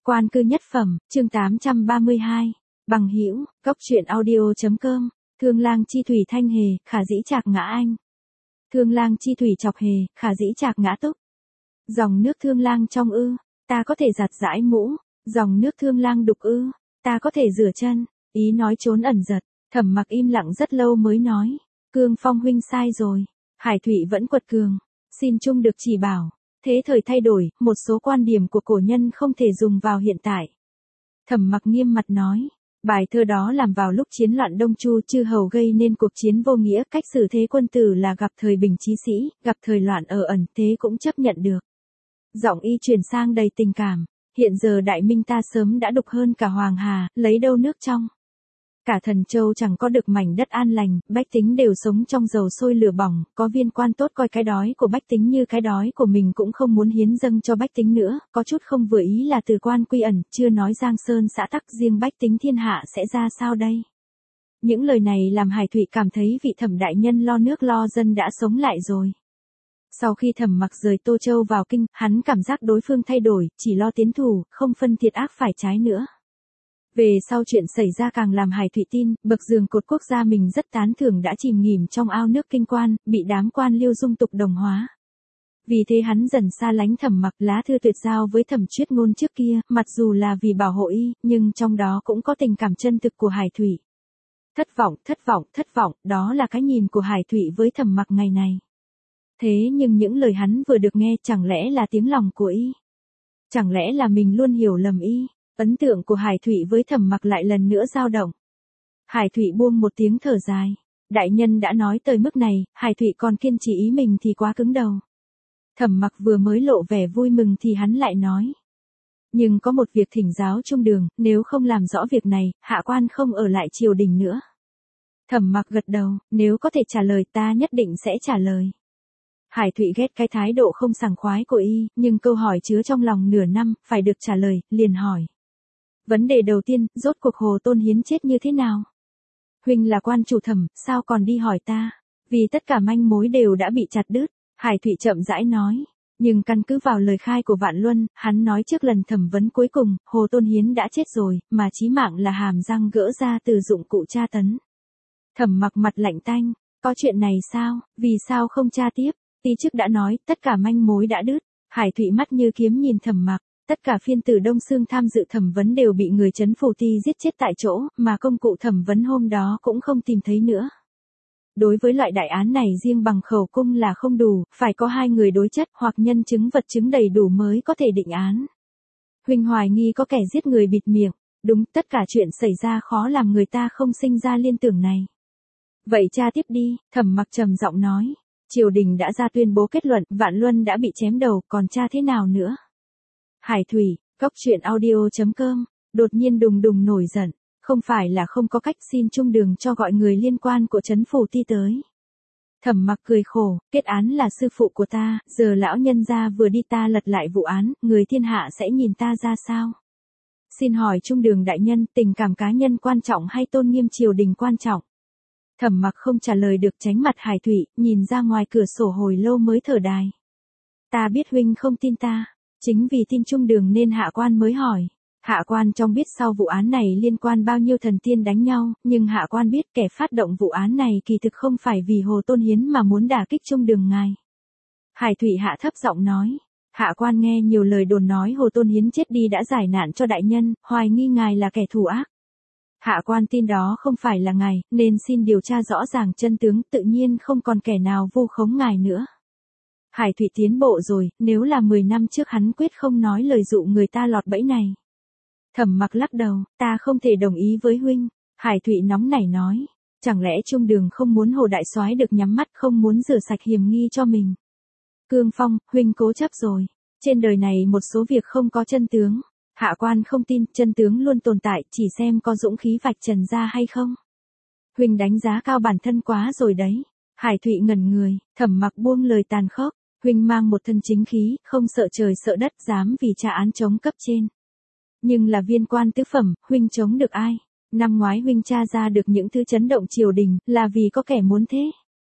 Quan cư nhất phẩm, chương 832. Bằng hữu, cốc truyện audio.com. Thương lang chi thủy thanh hề, khả dĩ trạc ngã anh. Thương lang chi thủy chọc hề, khả dĩ trạc ngã túc. Dòng nước thương lang trong ư, ta có thể giặt giãi mũ. Dòng nước thương lang đục ư, ta có thể rửa chân. Ý nói trốn ẩn giật, Thẩm Mặc im lặng rất lâu mới nói. Cương Phong huynh sai rồi. Hải Thụy vẫn quật cường. Xin chung được chỉ bảo. Thế thời thay đổi, một số quan điểm của cổ nhân không thể dùng vào hiện tại. Thẩm Mặc nghiêm mặt nói. Bài thơ đó làm vào lúc chiến loạn Đông Chu chư hầu gây nên cuộc chiến vô nghĩa, cách xử thế quân tử là gặp thời bình chí sĩ, gặp thời loạn ở ẩn, thế cũng chấp nhận được. Giọng y chuyển sang đầy tình cảm. Hiện giờ đại minh ta sớm đã đục hơn cả Hoàng Hà, lấy đâu nước trong. Cả Thần Châu chẳng có được mảnh đất an lành, bách tính đều sống trong dầu sôi lửa bỏng, có viên quan tốt coi cái đói của bách tính như cái đói của mình cũng không muốn hiến dâng cho bách tính nữa, có chút không vừa ý là từ quan quy ẩn, chưa nói Giang Sơn xã tắc, riêng bách tính thiên hạ sẽ ra sao đây? Những lời này làm Hải Thụy cảm thấy vị Thẩm đại nhân lo nước lo dân đã sống lại rồi. Sau khi Thẩm Mặc rời Tô Châu vào kinh, hắn cảm giác đối phương thay đổi, chỉ lo tiến thủ, không phân thiệt ác phải trái nữa. Về sau chuyện xảy ra càng làm Hải Thụy tin, bậc giường cột quốc gia mình rất tán thưởng đã chìm nghỉm trong ao nước kinh quan, bị đám quan liêu dung tục đồng hóa. Vì thế hắn dần xa lánh Thẩm Mặc, lá thư tuyệt giao với Thẩm Chuyết Ngôn trước kia, mặc dù là vì bảo hộ y, nhưng trong đó cũng có tình cảm chân thực của Hải Thụy. Thất vọng, đó là cái nhìn của Hải Thụy với Thẩm Mặc ngày này. Thế nhưng những lời hắn vừa được nghe chẳng lẽ là tiếng lòng của y? Chẳng lẽ là mình luôn hiểu lầm y? Ấn tượng của Hải Thụy với Thẩm Mặc lại lần nữa dao động. Hải Thụy buông một tiếng thở dài. Đại nhân đã nói tới mức này, Hải Thụy còn kiên trì ý mình thì quá cứng đầu. Thẩm Mặc vừa mới lộ vẻ vui mừng thì hắn lại nói. Nhưng có một việc thỉnh giáo trung đường, nếu không làm rõ việc này, hạ quan không ở lại triều đình nữa. Thẩm Mặc gật đầu, nếu có thể trả lời ta nhất định sẽ trả lời. Hải Thụy ghét cái thái độ không sảng khoái của y, nhưng câu hỏi chứa trong lòng nửa năm, phải được trả lời, liền hỏi. Vấn đề đầu tiên, rốt cuộc Hồ Tôn Hiến chết như thế nào? Huynh là quan chủ Thẩm, sao còn đi hỏi ta? Vì tất cả manh mối đều đã bị chặt đứt. Hải Thụy chậm rãi nói. Nhưng căn cứ vào lời khai của Vạn Luân, hắn nói trước lần thẩm vấn cuối cùng, Hồ Tôn Hiến đã chết rồi, mà chí mạng là hàm răng gỡ ra từ dụng cụ tra tấn. Thẩm Mặc mặt lạnh tanh. Có chuyện này sao? Vì sao không tra tiếp? Tí trước đã nói, tất cả manh mối đã đứt. Hải Thụy mắt như kiếm nhìn Thẩm Mặc. Tất cả phiên tử Đông Xương tham dự thẩm vấn đều bị người trấn Phủ Ti giết chết tại chỗ, mà công cụ thẩm vấn hôm đó cũng không tìm thấy nữa. Đối với loại đại án này riêng bằng khẩu cung là không đủ, phải có hai người đối chất hoặc nhân chứng vật chứng đầy đủ mới có thể định án. Huynh hoài nghi có kẻ giết người bịt miệng, đúng, tất cả chuyện xảy ra khó làm người ta không sinh ra liên tưởng này. Vậy tra tiếp đi, Thẩm Mặc trầm giọng nói. Triều đình đã ra tuyên bố kết luận, Vạn Luân đã bị chém đầu, còn tra thế nào nữa? Hải Thụy, cốc truyện audio.com, đột nhiên đùng đùng nổi giận, không phải là không có cách, xin trung đường cho gọi người liên quan của trấn Phủ Ti tới. Thẩm Mặc cười khổ, kết án là sư phụ của ta, giờ lão nhân gia vừa đi ta lật lại vụ án, người thiên hạ sẽ nhìn ta ra sao? Xin hỏi trung đường đại nhân, tình cảm cá nhân quan trọng hay tôn nghiêm triều đình quan trọng? Thẩm Mặc không trả lời được, tránh mặt Hải Thụy, nhìn ra ngoài cửa sổ hồi lâu mới thở dài. Ta biết huynh không tin ta. Chính vì tin trung đường nên hạ quan mới hỏi. Hạ quan trong biết sau vụ án này liên quan bao nhiêu thần tiên đánh nhau, nhưng hạ quan biết kẻ phát động vụ án này kỳ thực không phải vì Hồ Tôn Hiến mà muốn đả kích trung đường ngài. Hải Thụy hạ thấp giọng nói. Hạ quan nghe nhiều lời đồn nói Hồ Tôn Hiến chết đi đã giải nạn cho đại nhân, hoài nghi ngài là kẻ thù ác. Hạ quan tin đó không phải là ngài, nên xin điều tra rõ ràng chân tướng, tự nhiên không còn kẻ nào vu khống ngài nữa. Hải Thụy tiến bộ rồi, nếu là 10 năm trước hắn quyết không nói lời dụ người ta lọt bẫy này. Thẩm Mặc lắc đầu, ta không thể đồng ý với huynh. Hải Thụy nóng nảy nói, chẳng lẽ trung đường không muốn Hồ đại soái được nhắm mắt, không muốn rửa sạch hiểm nghi cho mình? Cương Phong, huynh cố chấp rồi. Trên đời này một số việc không có chân tướng. Hạ quan không tin, chân tướng luôn tồn tại, chỉ xem có dũng khí vạch trần ra hay không. Huynh đánh giá cao bản thân quá rồi đấy. Hải Thụy ngẩn người, Thẩm Mặc buông lời tàn khốc. Huynh mang một thân chính khí, không sợ trời sợ đất, dám vì tra án chống cấp trên. Nhưng là viên quan tứ phẩm, huynh chống được ai? Năm ngoái huynh tra ra được những thứ chấn động triều đình, là vì có kẻ muốn thế.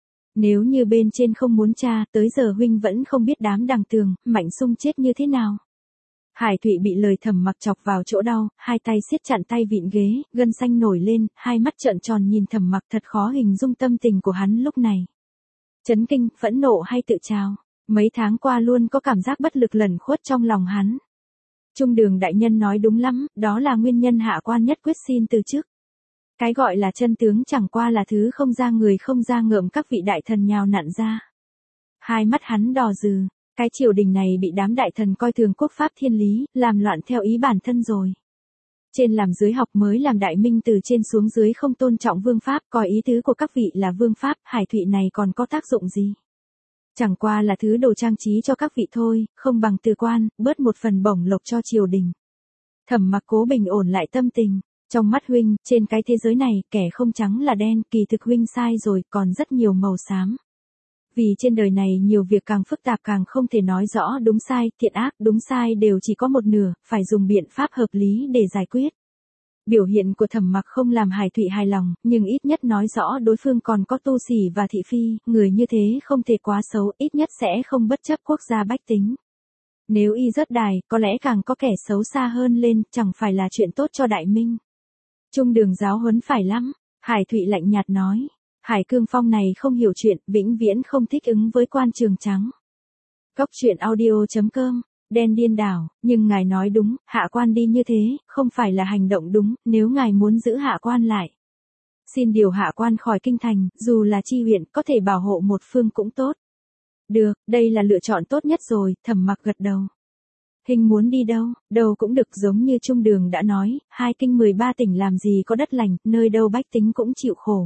Nếu như bên trên không muốn tra, tới giờ huynh vẫn không biết đám đằng Tường, Mạnh Xung chết như thế nào. Hải Thụy bị lời Thẩm Mặc chọc vào chỗ đau, hai tay siết chặt tay vịn ghế, gân xanh nổi lên, hai mắt trợn tròn nhìn Thẩm Mặc, thật khó hình dung tâm tình của hắn lúc này. Chấn kinh, phẫn nộ hay tự trào, mấy tháng qua luôn có cảm giác bất lực lẩn khuất trong lòng hắn. Trung Đường đại nhân nói đúng lắm, đó là nguyên nhân Hạ Quan nhất quyết xin từ chức. Cái gọi là chân tướng chẳng qua là thứ không ra người không ra ngợm các vị đại thần nhào nặn ra. Hai mắt hắn đỏ rừ, cái triều đình này bị đám đại thần coi thường quốc pháp thiên lý, làm loạn theo ý bản thân rồi. Trên làm dưới học mới làm đại minh, từ trên xuống dưới không tôn trọng vương pháp, coi ý tứ của các vị là vương pháp, Hải Thụy này còn có tác dụng gì? Chẳng qua là thứ đồ trang trí cho các vị thôi, không bằng từ quan, bớt một phần bổng lộc cho triều đình. Thẩm Mặc cố bình ổn lại tâm tình. Trong mắt huynh, trên cái thế giới này, kẻ không trắng là đen, kỳ thực huynh sai rồi, còn rất nhiều màu xám. Vì trên đời này nhiều việc càng phức tạp càng không thể nói rõ đúng sai, thiện ác, đúng sai đều chỉ có một nửa, phải dùng biện pháp hợp lý để giải quyết. Biểu hiện của Thẩm Mặc không làm Hải Thụy hài lòng, nhưng ít nhất nói rõ đối phương còn có tu sĩ và thị phi, người như thế không thể quá xấu, ít nhất sẽ không bất chấp quốc gia bách tính. Nếu y rớt đài, có lẽ càng có kẻ xấu xa hơn lên, chẳng phải là chuyện tốt cho Đại Minh. Trung Đường giáo huấn phải lắm, Hải Thụy lạnh nhạt nói. Hải Cương Phong này không hiểu chuyện, vĩnh viễn không thích ứng với quan trường trắng. Cốc truyện audio.com, đen điên đảo, nhưng ngài nói đúng, Hạ Quan đi như thế, không phải là hành động đúng, nếu ngài muốn giữ Hạ Quan lại. Xin điều Hạ Quan khỏi kinh thành, dù là chi huyện, có thể bảo hộ một phương cũng tốt. Được, đây là lựa chọn tốt nhất rồi, Thẩm Mặc gật đầu. Hình muốn đi đâu, đâu cũng được, giống như Trung Đường đã nói, 2 kinh 13 tỉnh làm gì có đất lành, nơi đâu bách tính cũng chịu khổ.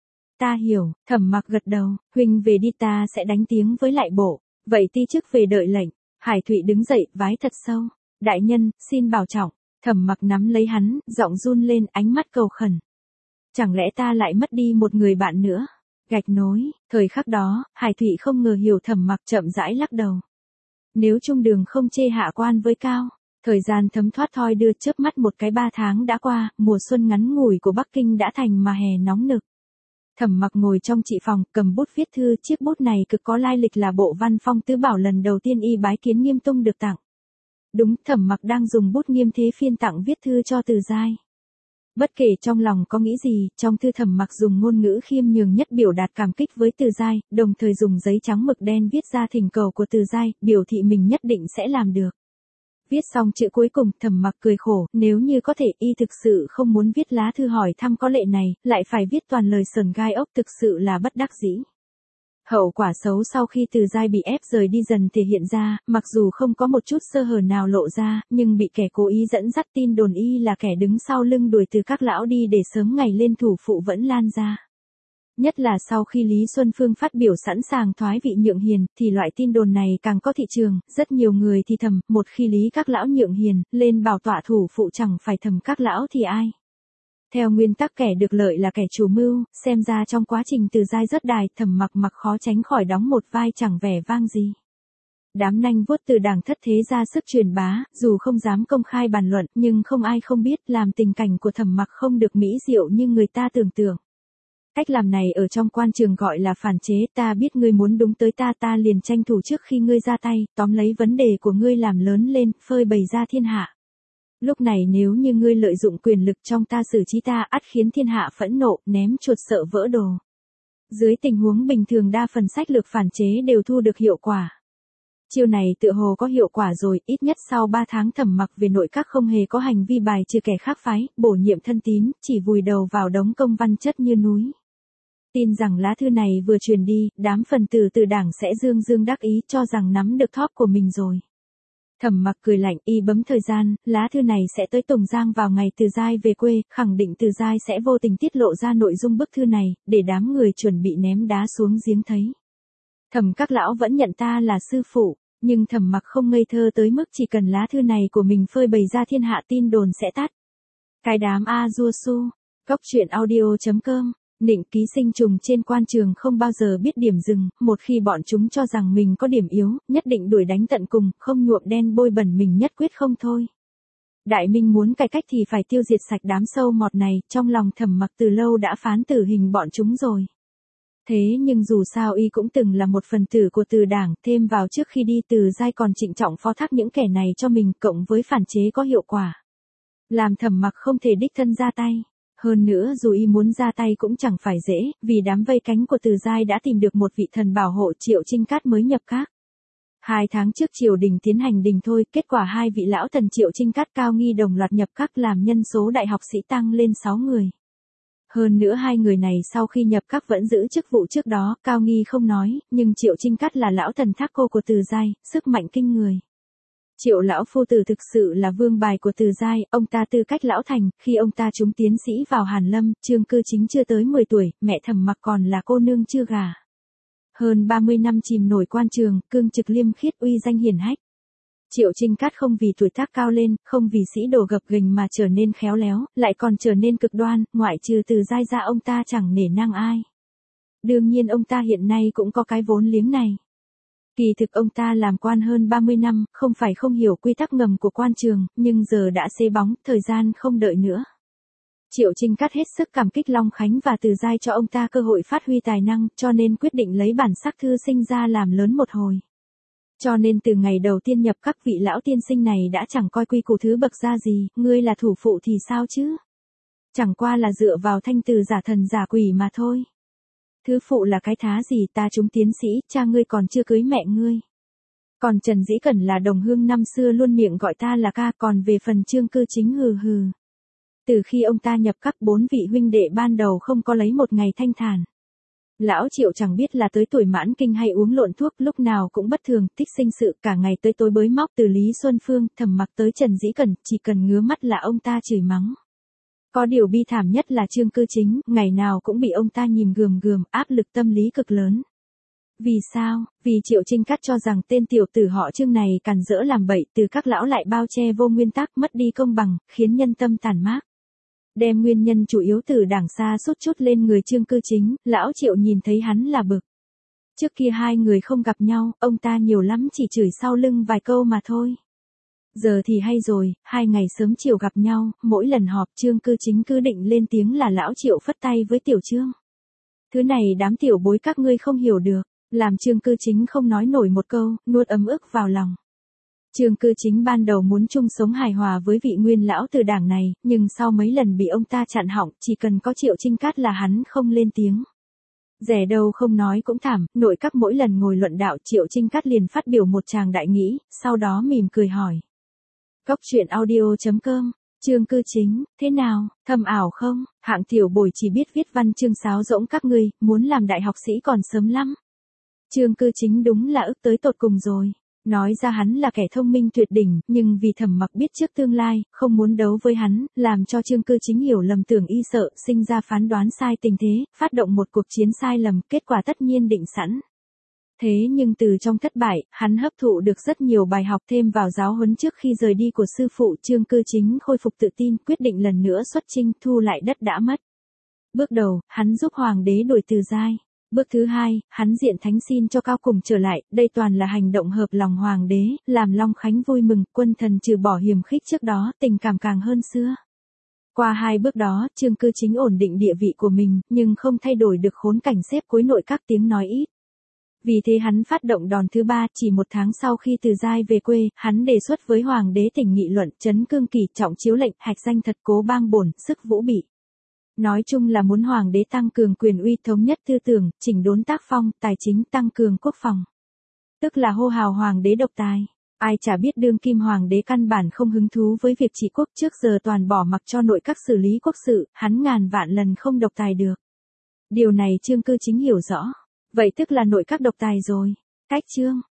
Ta hiểu, Thẩm Mặc gật đầu, huynh về đi, ta sẽ đánh tiếng với lại bộ, vậy ti chức về đợi lệnh. Hải Thụy đứng dậy, vái thật sâu. Đại nhân, xin bảo trọng. Thẩm Mặc nắm lấy hắn, giọng run lên, ánh mắt cầu khẩn. Chẳng lẽ ta lại mất đi một người bạn nữa? Gạch nối, thời khắc đó, Hải Thụy không ngờ hiểu, Thẩm Mặc chậm rãi lắc đầu. Nếu Trung Đường không chê Hạ Quan với cao, thời gian thấm thoát thoi đưa, chớp mắt một cái 3 tháng đã qua, mùa xuân ngắn ngủi của Bắc Kinh đã thành mà hè nóng nực. Thẩm Mặc ngồi trong trị phòng, cầm bút viết thư, chiếc bút này cực có lai lịch, là bộ văn phong tứ bảo lần đầu tiên y bái kiến Nghiêm Tông được tặng. Đúng, Thẩm Mặc đang dùng bút Nghiêm Thế Phiên tặng viết thư cho Từ Giai. Bất kể trong lòng có nghĩ gì, trong thư Thẩm Mặc dùng ngôn ngữ khiêm nhường nhất biểu đạt cảm kích với Từ Giai, đồng thời dùng giấy trắng mực đen viết ra thỉnh cầu của Từ Giai, biểu thị mình nhất định sẽ làm được. Viết xong chữ cuối cùng, Thẩm Mặc cười khổ, nếu như có thể, y thực sự không muốn viết lá thư hỏi thăm có lệ này, lại phải viết toàn lời sờn gai ốc, thực sự là bất đắc dĩ. Hậu quả xấu sau khi Từ Giai bị ép rời đi dần thể hiện ra, mặc dù không có một chút sơ hở nào lộ ra, nhưng bị kẻ cố ý dẫn dắt, tin đồn y là kẻ đứng sau lưng đuổi Từ các lão đi để sớm ngày lên thủ phụ vẫn lan ra. Nhất là sau khi Lý Xuân Phương phát biểu sẵn sàng thoái vị nhượng hiền, thì loại tin đồn này càng có thị trường, rất nhiều người thì thầm, một khi Lý các lão nhượng hiền, lên bảo tọa thủ phụ chẳng phải thầm các lão thì ai. Theo nguyên tắc kẻ được lợi là kẻ chủ mưu, xem ra trong quá trình Từ Giai rớt đài, Thẩm Mặc khó tránh khỏi đóng một vai chẳng vẻ vang gì. Đám nanh vuốt Từ đảng thất thế ra sức truyền bá, dù không dám công khai bàn luận, nhưng không ai không biết, làm tình cảnh của Thẩm Mặc không được mỹ diệu như người ta tưởng tượng. Cách làm này ở trong quan trường gọi là phản chế, ta biết ngươi muốn đúng tới ta, ta liền tranh thủ trước khi ngươi ra tay, tóm lấy vấn đề của ngươi làm lớn lên, phơi bày ra thiên hạ. Lúc này nếu như ngươi lợi dụng quyền lực trong ta xử trí ta, ắt khiến thiên hạ phẫn nộ, ném chuột sợ vỡ đồ. Dưới tình huống bình thường đa phần sách lược phản chế đều thu được hiệu quả. Chiêu này tựa hồ có hiệu quả rồi, ít nhất sau 3 tháng Thẩm Mặc về nội các không hề có hành vi bài trừ kẻ khác phái, bổ nhiệm thân tín, chỉ vùi đầu vào đống công văn chất như núi. Tin rằng lá thư này vừa truyền đi, đám phần tử Từ đảng sẽ dương dương đắc ý cho rằng nắm được thóp của mình rồi. Thẩm Mặc cười lạnh, y bấm thời gian, lá thư này sẽ tới Tùng Giang vào ngày Từ Giai về quê, khẳng định Từ Giai sẽ vô tình tiết lộ ra nội dung bức thư này, để đám người chuẩn bị ném đá xuống giếng thấy. Thẩm các lão vẫn nhận ta là sư phụ, nhưng Thẩm Mặc không ngây thơ tới mức chỉ cần lá thư này của mình phơi bày ra thiên hạ tin đồn sẽ tắt. Cái đám A Dua Su, cốc truyện audio.com. Nịnh ký sinh trùng trên quan trường không bao giờ biết điểm dừng, một khi bọn chúng cho rằng mình có điểm yếu, nhất định đuổi đánh tận cùng, không nhuộm đen bôi bẩn mình nhất quyết không thôi. Đại Minh muốn cải cách thì phải tiêu diệt sạch đám sâu mọt này, trong lòng Thẩm Mặc từ lâu đã phán tử hình bọn chúng rồi. Thế nhưng dù sao y cũng từng là một phần tử của Từ Đảng, thêm vào trước khi đi Từ Giai còn trịnh trọng phó thác những kẻ này cho mình, cộng với phản chế có hiệu quả. Làm Thẩm Mặc không thể đích thân ra tay. Hơn nữa dù y muốn ra tay cũng chẳng phải dễ, vì đám vây cánh của Từ Giai đã tìm được một vị thần bảo hộ Triệu Chinh Cát mới nhập các. 2 tháng trước triều đình tiến hành đình thôi, kết quả 2 vị lão thần Triệu Chinh Cát Cao Nghi đồng loạt nhập các làm nhân số đại học sĩ tăng lên 6 người. Hơn nữa 2 người này sau khi nhập các vẫn giữ chức vụ trước đó, Cao Nghi không nói, nhưng Triệu Chinh Cát là lão thần thác cô của Từ Giai, sức mạnh kinh người. Triệu lão phu tử thực sự là vương bài của Từ Giai, ông ta tư cách lão thành, khi ông ta trúng tiến sĩ vào Hàn Lâm, Trương Cư Chính chưa tới 10 tuổi, mẹ Thẩm Mặc còn là cô nương chưa gả. Hơn 30 năm chìm nổi quan trường, cương trực liêm khiết uy danh hiển hách. Triệu Chinh Cát không vì tuổi tác cao lên, không vì sĩ đồ gập ghềnh mà trở nên khéo léo, lại còn trở nên cực đoan, ngoại trừ Từ Giai ra ông ta chẳng nể nang ai. Đương nhiên ông ta hiện nay cũng có cái vốn liếng này. Kỳ thực ông ta làm quan hơn 30 năm, không phải không hiểu quy tắc ngầm của quan trường, nhưng giờ đã xế bóng, thời gian không đợi nữa. Triệu Chinh Cát hết sức cảm kích Long Khánh và Từ Giai cho ông ta cơ hội phát huy tài năng, cho nên quyết định lấy bản sắc thư sinh ra làm lớn một hồi. Cho nên từ ngày đầu tiên nhập các vị lão tiên sinh này đã chẳng coi quy củ thứ bậc ra gì, ngươi là thủ phụ thì sao chứ? Chẳng qua là dựa vào thanh từ giả thần giả quỷ mà thôi. Thứ phụ là cái thá gì, ta trúng tiến sĩ, cha ngươi còn chưa cưới mẹ ngươi. Còn Trần Dĩ Cẩn là đồng hương năm xưa luôn miệng gọi ta là ca, còn về phần Trương Cư Chính hừ hừ. Từ khi ông ta nhập các 4 vị huynh đệ ban đầu không có lấy một ngày thanh thản. Lão Triệu chẳng biết là tới tuổi mãn kinh hay uống lộn thuốc, lúc nào cũng bất thường, thích sinh sự, cả ngày tới tối bới móc, từ Lý Xuân Phương, Thẩm Mặc tới Trần Dĩ Cẩn, chỉ cần ngứa mắt là ông ta chửi mắng. Có điều bi thảm nhất là Trương Cư Chính, ngày nào cũng bị ông ta nhìn gườm gườm, áp lực tâm lý cực lớn. Vì sao? Vì Triệu Chinh Cát cho rằng tên tiểu tử họ Trương này càn rỡ làm bậy, từ các lão lại bao che vô nguyên tắc, mất đi công bằng, khiến nhân tâm tàn mát. Đem nguyên nhân chủ yếu từ Đảng xa sút chút lên người Trương Cư Chính, lão Triệu nhìn thấy hắn là bực. Trước kia 2 người không gặp nhau, ông ta nhiều lắm chỉ chửi sau lưng vài câu mà thôi. Giờ thì hay rồi, 2 ngày sớm chiều gặp nhau, mỗi lần họp Trương Cư Chính cứ định lên tiếng là lão Triệu phất tay với tiểu Trương. Thứ này đám tiểu bối các ngươi không hiểu được, làm Trương Cư Chính không nói nổi một câu, nuốt ấm ức vào lòng. Trương Cư Chính ban đầu muốn chung sống hài hòa với vị nguyên lão từ Đảng này, nhưng sau mấy lần bị ông ta chặn họng, chỉ cần có Triệu Chinh Cát là hắn không lên tiếng. Rẻ đâu không nói cũng thảm, nội các mỗi lần ngồi luận đạo Triệu Chinh Cát liền phát biểu một tràng đại nghĩ, sau đó mỉm cười hỏi. Cốc truyện audio.com, Trương Cư Chính, thế nào, thâm ảo không, hạng tiểu bồi chỉ biết viết văn chương sáo rỗng các ngươi, muốn làm đại học sĩ còn sớm lắm. Trương Cư Chính đúng là ức tới tột cùng rồi. Nói ra hắn là kẻ thông minh tuyệt đỉnh, nhưng vì Thẩm Mặc biết trước tương lai, không muốn đấu với hắn, làm cho Trương Cư Chính hiểu lầm tưởng y sợ, sinh ra phán đoán sai tình thế, phát động một cuộc chiến sai lầm, kết quả tất nhiên định sẵn. Thế nhưng từ trong thất bại, hắn hấp thụ được rất nhiều bài học thêm vào giáo huấn trước khi rời đi của sư phụ. Trương Cư Chính khôi phục tự tin, quyết định lần nữa xuất chinh, thu lại đất đã mất. Bước đầu, hắn giúp hoàng đế đuổi Từ Giai. Bước thứ 2, hắn diện thánh xin cho Cao Cùng trở lại, đây toàn là hành động hợp lòng hoàng đế, làm Long Khánh vui mừng, quân thần trừ bỏ hiềm khích trước đó, tình cảm càng hơn xưa. Qua 2 bước đó, Trương Cư Chính ổn định địa vị của mình, nhưng không thay đổi được khốn cảnh xếp cuối nội các tiếng nói ít. Vì thế hắn phát động đòn thứ 3, chỉ 1 tháng sau khi Từ Giai về quê, hắn đề xuất với hoàng đế thỉnh nghị luận, trấn cương kỳ, trọng chiếu lệnh, hạch danh thật cố bang bổn, sức vũ bị. Nói chung là muốn hoàng đế tăng cường quyền uy, thống nhất tư tưởng, chỉnh đốn tác phong, tài chính, tăng cường quốc phòng. Tức là hô hào hoàng đế độc tài. Ai chả biết đương kim hoàng đế căn bản không hứng thú với việc trị quốc, trước giờ toàn bỏ mặc cho nội các xử lý quốc sự, hắn ngàn vạn lần không độc tài được. Điều này Trương Cư Chính hiểu rõ. Vậy tức là nội các độc tài rồi. Cách Trương